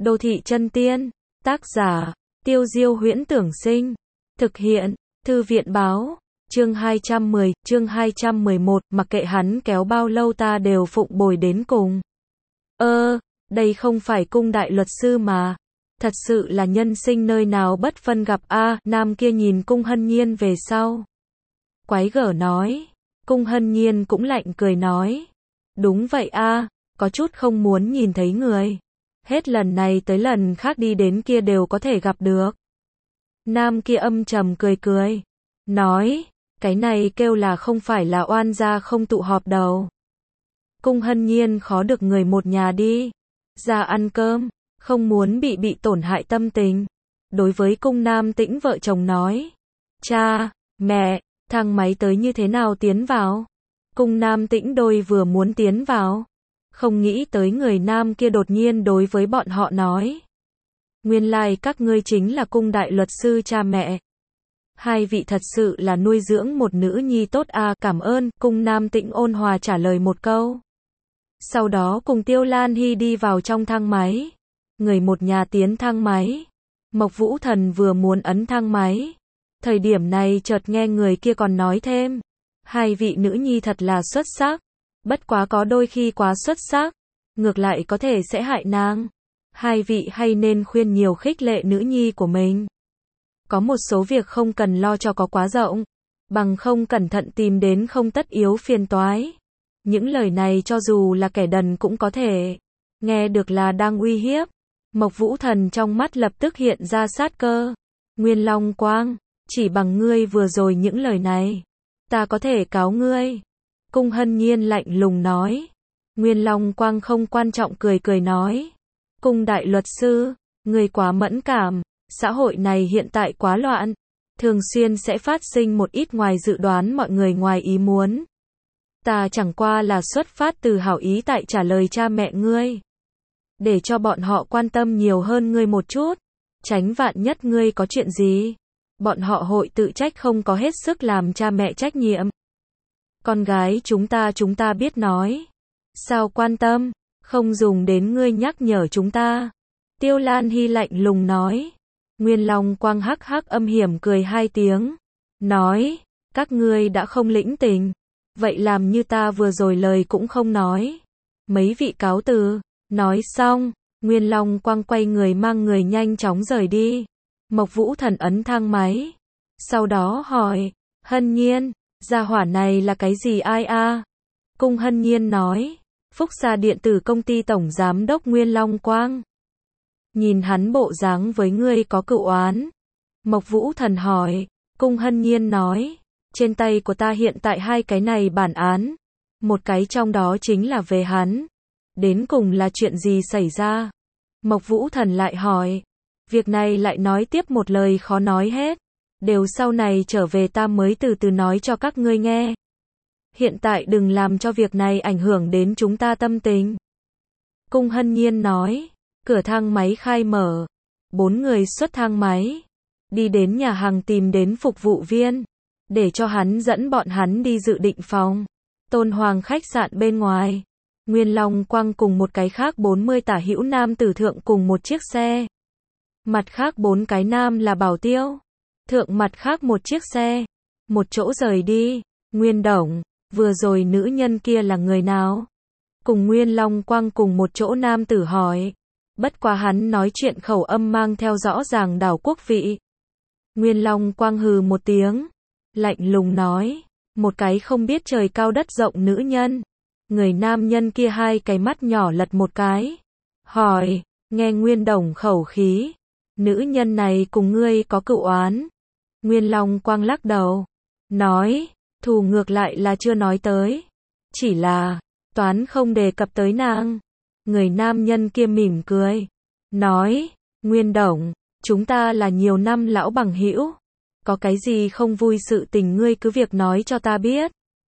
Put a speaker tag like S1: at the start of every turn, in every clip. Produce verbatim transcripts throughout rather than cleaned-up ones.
S1: Đô thị chân tiên, tác giả, Tiêu Diêu Huyễn Tưởng Sinh, thực hiện, Thư viện Báo, chương hai trăm mười, chương hai trăm mười một, mặc kệ hắn kéo bao lâu ta đều phụng bồi đến cùng. Ơ, đây không phải cung đại luật sư mà. Thật sự là nhân sinh nơi nào bất phân gặp a. Nam kia nhìn Cung Hân Nhiên về sau. Quái gở nói. Cung Hân Nhiên cũng lạnh cười nói. Đúng vậy a, có chút không muốn nhìn thấy người. Hết lần này tới lần khác đi đến kia đều có thể gặp được. Nam kia âm trầm cười cười. Nói, cái này kêu là không phải là oan gia không tụ họp đầu. Cung Hân Nhiên khó được người một nhà đi. Ra ăn cơm, không muốn bị bị tổn hại tâm tình. Đối với Cung Nam Tĩnh vợ chồng nói. Cha, mẹ, thang máy tới như thế nào tiến vào? Cung Nam Tĩnh đôi vừa muốn tiến vào. Không nghĩ tới người nam kia đột nhiên đối với bọn họ nói. Nguyên lai like các ngươi chính là cung đại luật sư cha mẹ. Hai vị thật sự là nuôi dưỡng một nữ nhi tốt à, cảm ơn. Cung Nam Tĩnh ôn hòa trả lời một câu. Sau đó cùng Tiêu Lan Hy đi vào trong thang máy. Người một nhà tiến thang máy. Mộc Vũ Thần vừa muốn ấn thang máy. Thời điểm này chợt nghe người kia còn nói thêm. Hai vị nữ nhi thật là xuất sắc. Bất quá có đôi khi quá xuất sắc. Ngược lại có thể sẽ hại nàng. Hai vị hay nên khuyên nhiều khích lệ nữ nhi của mình. Có một số việc không cần lo cho có quá rộng. Bằng không cẩn thận tìm đến không tất yếu phiền toái. Những lời này cho dù là kẻ đần cũng có thể nghe được là đang uy hiếp. Mộc Vũ Thần trong mắt lập tức hiện ra sát cơ. Nguyên Long Quang, chỉ bằng ngươi vừa rồi những lời này, ta có thể cáo ngươi. Cung Hân Nhiên lạnh lùng nói. Nguyên Long Quang không quan trọng cười cười nói. Cung đại luật sư, ngươi quá mẫn cảm, xã hội này hiện tại quá loạn, thường xuyên sẽ phát sinh một ít ngoài dự đoán mọi người ngoài ý muốn. Ta chẳng qua là xuất phát từ hảo ý tại trả lời cha mẹ ngươi. Để cho bọn họ quan tâm nhiều hơn ngươi một chút, tránh vạn nhất ngươi có chuyện gì. Bọn họ hội tự trách không có hết sức làm cha mẹ trách nhiệm. Con gái chúng ta chúng ta biết nói. Sao quan tâm, không dùng đến ngươi nhắc nhở chúng ta. Tiêu Lan Hy lạnh lùng nói. Nguyên Long Quang hắc hắc âm hiểm cười hai tiếng. Nói, các ngươi đã không lĩnh tình. Vậy làm như ta vừa rồi lời cũng không nói. Mấy vị cáo từ. Nói xong, Nguyên Long Quang quay người mang người nhanh chóng rời đi. Mộc Vũ Thần ấn thang máy. Sau đó hỏi, Hân Nhiên, gia hỏa này là cái gì ai a? Cung Hân Nhiên nói, Phúc Sa Điện tử công ty tổng giám đốc Nguyên Long Quang. Nhìn hắn bộ dáng với ngươi có cựu oán. Mộc Vũ Thần hỏi, Cung Hân Nhiên nói, trên tay của ta hiện tại hai cái này bản án. Một cái trong đó chính là về hắn. Đến cùng là chuyện gì xảy ra? Mộc Vũ Thần lại hỏi. Việc này lại nói tiếp một lời khó nói hết. Đều sau này trở về ta mới từ từ nói cho các ngươi nghe. Hiện tại đừng làm cho việc này ảnh hưởng đến chúng ta tâm tình. Cung Hân Nhiên nói. Cửa thang máy khai mở. Bốn người xuất thang máy. Đi đến nhà hàng tìm đến phục vụ viên. Để cho hắn dẫn bọn hắn đi dự định phòng. Tôn Hoàng khách sạn bên ngoài. Nguyên Long Quang cùng một cái khác bốn mươi tả hữu nam tử thượng cùng một chiếc xe. Mặt khác bốn cái nam là bảo tiêu. Thượng mặt khác một chiếc xe. Một chỗ rời đi. Nguyên Đồng, vừa rồi nữ nhân kia là người nào? Cùng Nguyên Long Quang cùng một chỗ nam tử hỏi. Bất quá hắn nói chuyện khẩu âm mang theo rõ ràng đảo quốc vị. Nguyên Long Quang hừ một tiếng. Lạnh lùng nói. Một cái không biết trời cao đất rộng nữ nhân. Người nam nhân kia hai cái mắt nhỏ lật một cái. Hỏi, nghe Nguyên Đồng khẩu khí. Nữ nhân này cùng ngươi có cựu oán. Nguyên Long Quang lắc đầu. Nói, thù ngược lại là chưa nói tới. Chỉ là, toán không đề cập tới nàng. Người nam nhân kia mỉm cười. Nói, Nguyên Đồng, chúng ta là nhiều năm lão bằng hữu. Có cái gì không vui sự tình ngươi cứ việc nói cho ta biết.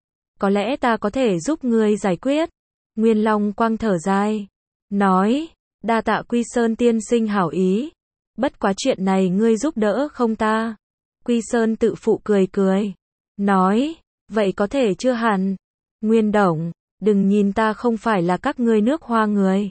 S1: Có lẽ ta có thể giúp ngươi giải quyết. Nguyên Long Quang thở dài. Nói, đa tạ Quy Sơn tiên sinh hảo ý. Bất quá chuyện này ngươi giúp đỡ không ta? Quy Sơn tự phụ cười cười. Nói, vậy có thể chưa hẳn. Nguyên Đồng, đừng nhìn ta không phải là các ngươi nước hoa người.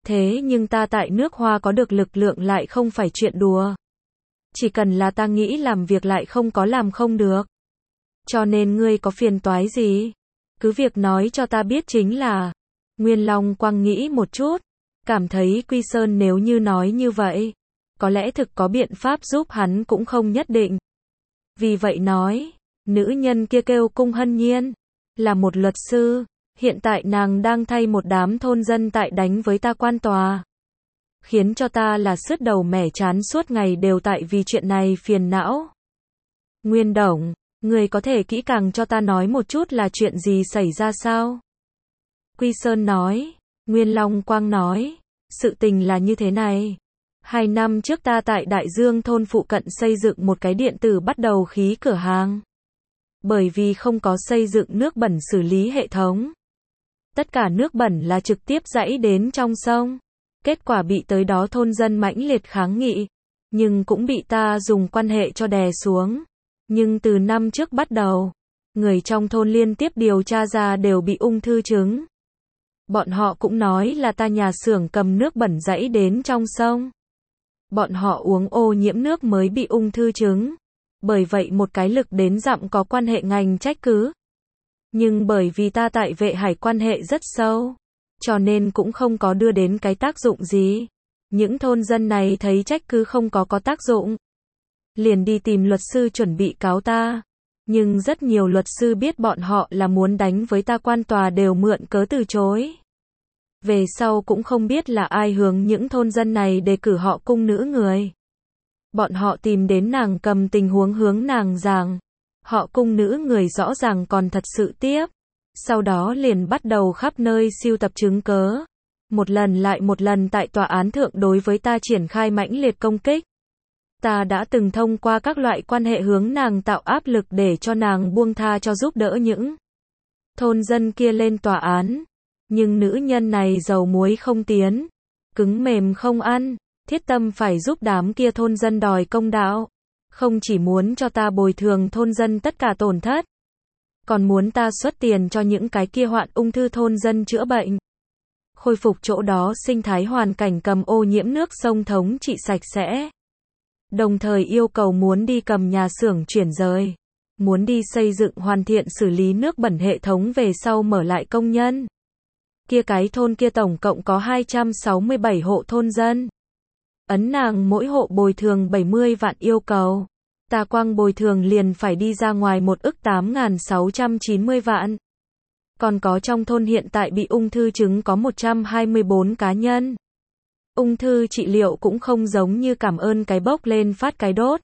S1: Thế nhưng ta tại nước Hoa có được lực lượng lại không phải chuyện đùa. Chỉ cần là ta nghĩ làm việc lại không có làm không được. Cho nên ngươi có phiền toái gì? Cứ việc nói cho ta biết chính là. Nguyên Long Quang nghĩ một chút. Cảm thấy Quy Sơn nếu như nói như vậy. Có lẽ thực có biện pháp giúp hắn cũng không nhất định. Vì vậy nói. Nữ nhân kia kêu Cung Hân Nhiên. Là một luật sư. Hiện tại nàng đang thay một đám thôn dân tại đánh với ta quan tòa. Khiến cho ta là sứt đầu mẻ chán suốt ngày đều tại vì chuyện này phiền não. Nguyên Đồng, người có thể kỹ càng cho ta nói một chút là chuyện gì xảy ra sao? Quy Sơn nói. Nguyên Long Quang nói. Sự tình là như thế này. Hai năm trước ta tại Đại Dương thôn phụ cận xây dựng một cái điện tử bắt đầu khí cửa hàng. Bởi vì không có xây dựng nước bẩn xử lý hệ thống. Tất cả nước bẩn là trực tiếp rãy đến trong sông. Kết quả bị tới đó thôn dân mãnh liệt kháng nghị. Nhưng cũng bị ta dùng quan hệ cho đè xuống. Nhưng từ năm trước bắt đầu, người trong thôn liên tiếp điều tra ra đều bị ung thư trứng. Bọn họ cũng nói là ta nhà xưởng cầm nước bẩn rãy đến trong sông. Bọn họ uống ô nhiễm nước mới bị ung thư trứng. Bởi vậy một cái lực đến dặm có quan hệ ngành trách cứ. Nhưng bởi vì ta tại vệ hải quan hệ rất sâu, cho nên cũng không có đưa đến cái tác dụng gì. Những thôn dân này thấy trách cứ không có có tác dụng. Liền đi tìm luật sư chuẩn bị cáo ta. Nhưng rất nhiều luật sư biết bọn họ là muốn đánh với ta quan tòa đều mượn cớ từ chối. Về sau cũng không biết là ai hướng những thôn dân này đề cử họ Cung nữ người. Bọn họ tìm đến nàng cầm tình huống hướng nàng giảng. Họ Cung nữ người rõ ràng còn thật sự tiếp. Sau đó liền bắt đầu khắp nơi sưu tập chứng cớ. Một lần lại một lần tại tòa án thượng đối với ta triển khai mãnh liệt công kích. Ta đã từng thông qua các loại quan hệ hướng nàng tạo áp lực để cho nàng buông tha cho giúp đỡ những thôn dân kia lên tòa án. Nhưng nữ nhân này dầu muối không tiến, cứng mềm không ăn, thiết tâm phải giúp đám kia thôn dân đòi công đạo. Không chỉ muốn cho ta bồi thường thôn dân tất cả tổn thất, còn muốn ta xuất tiền cho những cái kia hoạn ung thư thôn dân chữa bệnh. Khôi phục chỗ đó sinh thái hoàn cảnh cầm ô nhiễm nước sông thống trị sạch sẽ. Đồng thời yêu cầu muốn đi cầm nhà xưởng chuyển rời. Muốn đi xây dựng hoàn thiện xử lý nước bẩn hệ thống về sau mở lại công nhân. Kia cái thôn kia tổng cộng có hai trăm sáu mươi bảy hộ thôn dân. Ấn nàng mỗi hộ bồi thường bảy mươi vạn yêu cầu. Ta quang bồi thường liền phải đi ra ngoài một ức tám nghìn sáu trăm chín mươi vạn. Còn có trong thôn hiện tại bị ung thư trứng có một trăm hai mươi bốn cá nhân. Ung thư trị liệu cũng không giống như cảm ơn cái bốc lên phát cái đốt.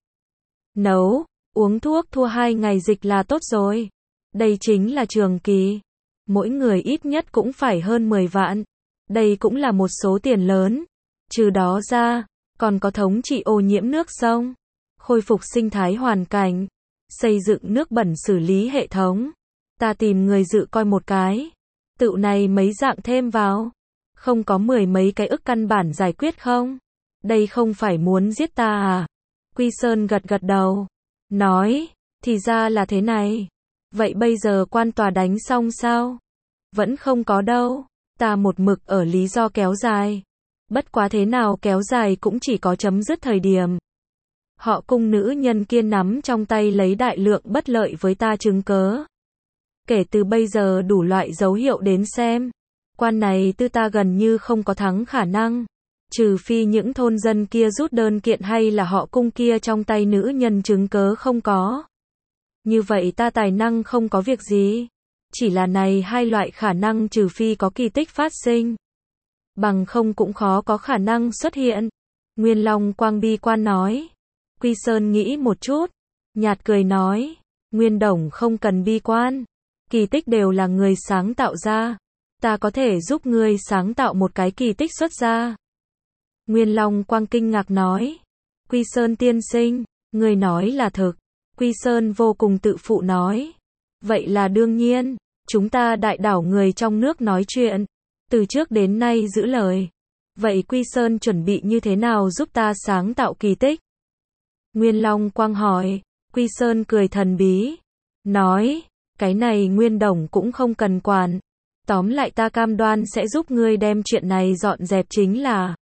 S1: Nấu, uống thuốc thua hai ngày dịch là tốt rồi. Đây chính là trường kỳ. Mỗi người ít nhất cũng phải hơn mười vạn. Đây cũng là một số tiền lớn. Trừ đó ra, còn có thống trị ô nhiễm nước sông, khôi phục sinh thái hoàn cảnh, xây dựng nước bẩn xử lý hệ thống. Ta tìm người dự coi một cái. Tự này mấy dạng thêm vào. Không có mười mấy cái ức căn bản giải quyết không? Đây không phải muốn giết ta à? Quy Sơn gật gật đầu. Nói, thì ra là thế này. Vậy bây giờ quan tòa đánh xong sao? Vẫn không có đâu. Ta một mực ở lý do kéo dài. Bất quá thế nào kéo dài cũng chỉ có chấm dứt thời điểm. Họ Cung nữ nhân kia nắm trong tay lấy đại lượng bất lợi với ta chứng cớ. Kể từ bây giờ đủ loại dấu hiệu đến xem. Quan này tư ta gần như không có thắng khả năng. Trừ phi những thôn dân kia rút đơn kiện hay là họ Cung kia trong tay nữ nhân chứng cớ không có. Như vậy ta tài năng không có việc gì. Chỉ là này hai loại khả năng trừ phi có kỳ tích phát sinh. Bằng không cũng khó có khả năng xuất hiện. Nguyên Long Quang bi quan nói. Quy Sơn nghĩ một chút. Nhạt cười nói. Nguyên Đồng không cần bi quan. Kỳ tích đều là người sáng tạo ra. Ta có thể giúp ngươi sáng tạo một cái kỳ tích xuất ra. Nguyên Long Quang kinh ngạc nói. Quy Sơn tiên sinh, ngươi nói là thực. Quy Sơn vô cùng tự phụ nói. Vậy là đương nhiên, chúng ta đại đảo người trong nước nói chuyện. Từ trước đến nay giữ lời. Vậy Quy Sơn chuẩn bị như thế nào giúp ta sáng tạo kỳ tích? Nguyên Long Quang hỏi. Quy Sơn cười thần bí. Nói, cái này Nguyên Đồng cũng không cần quản. Tóm lại ta cam đoan sẽ giúp ngươi đem chuyện này dọn dẹp chính là.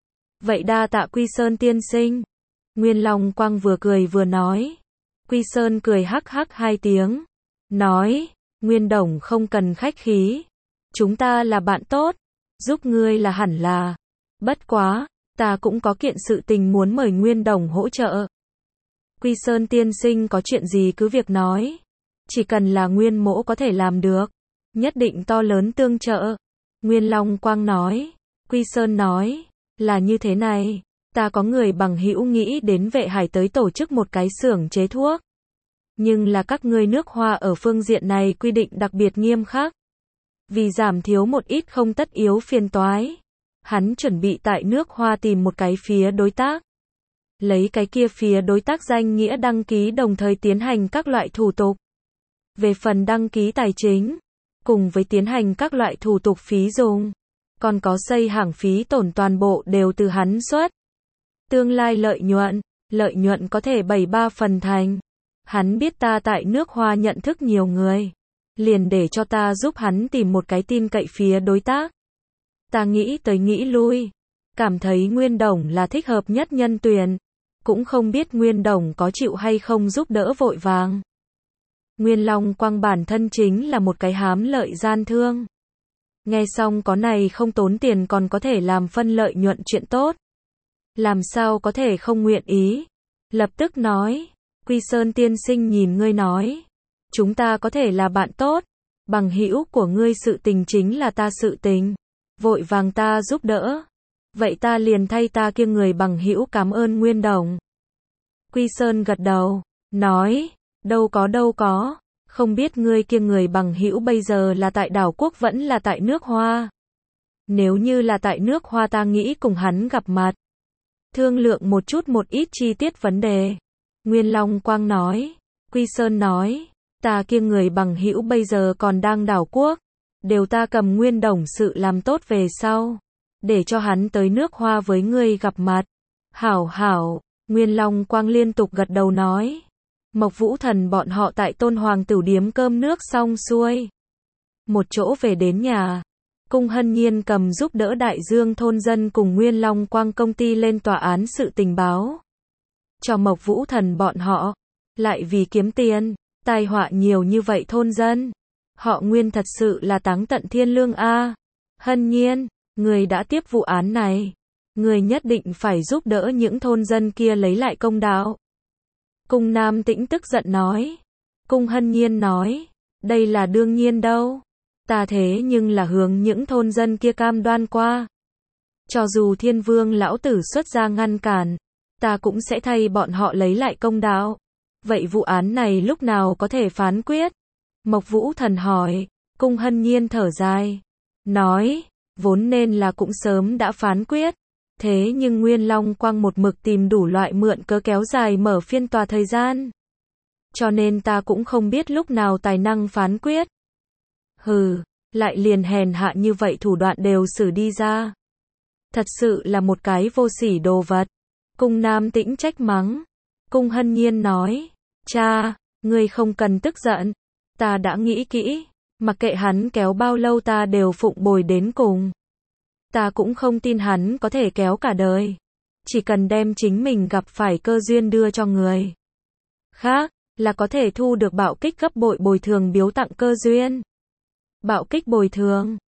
S1: Vậy đa tạ Quy Sơn tiên sinh. Nguyên Long Quang vừa cười vừa nói. Quy Sơn cười hắc hắc hai tiếng. Nói, Nguyên Đồng không cần khách khí. Chúng ta là bạn tốt. Giúp ngươi là hẳn là. Bất quá, ta cũng có kiện sự tình muốn mời Nguyên Đồng hỗ trợ. Quy Sơn tiên sinh có chuyện gì cứ việc nói. Chỉ cần là Nguyên mỗ có thể làm được. Nhất định to lớn tương trợ. Nguyên Long Quang nói. Quy Sơn nói. Là như thế này. Ta có người bằng hữu nghĩ đến Vệ Hải tới tổ chức một cái xưởng chế thuốc. Nhưng là các ngươi nước Hoa ở phương diện này quy định đặc biệt nghiêm khắc. Vì giảm thiếu một ít không tất yếu phiền toái. Hắn chuẩn bị tại nước Hoa tìm một cái phía đối tác. Lấy cái kia phía đối tác danh nghĩa đăng ký đồng thời tiến hành các loại thủ tục. Về phần đăng ký tài chính, cùng với tiến hành các loại thủ tục phí dùng, còn có xây hàng phí tổn toàn bộ đều từ hắn xuất. Tương lai lợi nhuận, lợi nhuận có thể bảy ba phần thành. Hắn biết ta tại nước Hoa nhận thức nhiều người, liền để cho ta giúp hắn tìm một cái tin cậy phía đối tác. Ta nghĩ tới nghĩ lui, cảm thấy Nguyên Đồng là thích hợp nhất nhân tuyển, cũng không biết Nguyên Đồng có chịu hay không giúp đỡ vội vàng. Nguyên Long Quang bản thân chính là một cái hám lợi gian thương. Nghe xong có này không tốn tiền còn có thể làm phân lợi nhuận chuyện tốt. Làm sao có thể không nguyện ý. Lập tức nói, Quy Sơn tiên sinh nhìn ngươi nói. Chúng ta có thể là bạn tốt. Bằng hữu của ngươi sự tình chính là ta sự tình. Vội vàng ta giúp đỡ. Vậy ta liền thay ta kia người bằng hữu cảm ơn Nguyên Đồng. Quy Sơn gật đầu, nói, đâu có đâu có. Không biết ngươi kia người bằng hữu bây giờ là tại đảo quốc vẫn là tại nước Hoa. Nếu như là tại nước Hoa ta nghĩ cùng hắn gặp mặt. Thương lượng một chút một ít chi tiết vấn đề. Nguyên Long Quang nói. Quy Sơn nói. Ta kia người bằng hữu bây giờ còn đang đảo quốc. Đều ta cầm Nguyên Đồng sự làm tốt về sau. Để cho hắn tới nước Hoa với ngươi gặp mặt. Hảo hảo. Nguyên Long Quang liên tục gật đầu nói. Mộc Vũ Thần bọn họ tại Tôn Hoàng Tửu điếm cơm nước xong xuôi. Một chỗ về đến nhà. Cung Hân Nhiên cầm giúp đỡ Đại Dương thôn dân cùng Nguyên Long Quang công ty lên tòa án sự tình báo. Cho Mộc Vũ Thần bọn họ. Lại vì kiếm tiền, tai họa nhiều như vậy thôn dân. Họ Nguyên thật sự là táng tận thiên lương a. Hân Nhiên, người đã tiếp vụ án này. Người nhất định phải giúp đỡ những thôn dân kia lấy lại công đạo. Cung Nam Tĩnh tức giận nói. Cung Hân Nhiên nói. Đây là đương nhiên đâu. Ta thế nhưng là hướng những thôn dân kia cam đoan qua. Cho dù Thiên Vương lão tử xuất ra ngăn cản, ta cũng sẽ thay bọn họ lấy lại công đạo. Vậy vụ án này lúc nào có thể phán quyết? Mộc Vũ Thần hỏi. Cung Hân Nhiên thở dài. Nói. Vốn nên là cũng sớm đã phán quyết. Thế nhưng Nguyên Long Quang một mực tìm đủ loại mượn cớ kéo dài mở phiên tòa thời gian. Cho nên ta cũng không biết lúc nào tài năng phán quyết. Hừ, lại liền hèn hạ như vậy thủ đoạn đều xử đi ra. Thật sự là một cái vô sỉ đồ vật. Cung Nam Tĩnh trách mắng. Cung Hân Nhiên nói. Cha, ngươi không cần tức giận. Ta đã nghĩ kỹ. Mặc kệ hắn kéo bao lâu ta đều phụng bồi đến cùng. Ta cũng không tin hắn có thể kéo cả đời. Chỉ cần đem chính mình gặp phải cơ duyên đưa cho người khác, là có thể thu được bạo kích gấp bội bồi thường biếu tặng cơ duyên. Bạo kích bồi thường.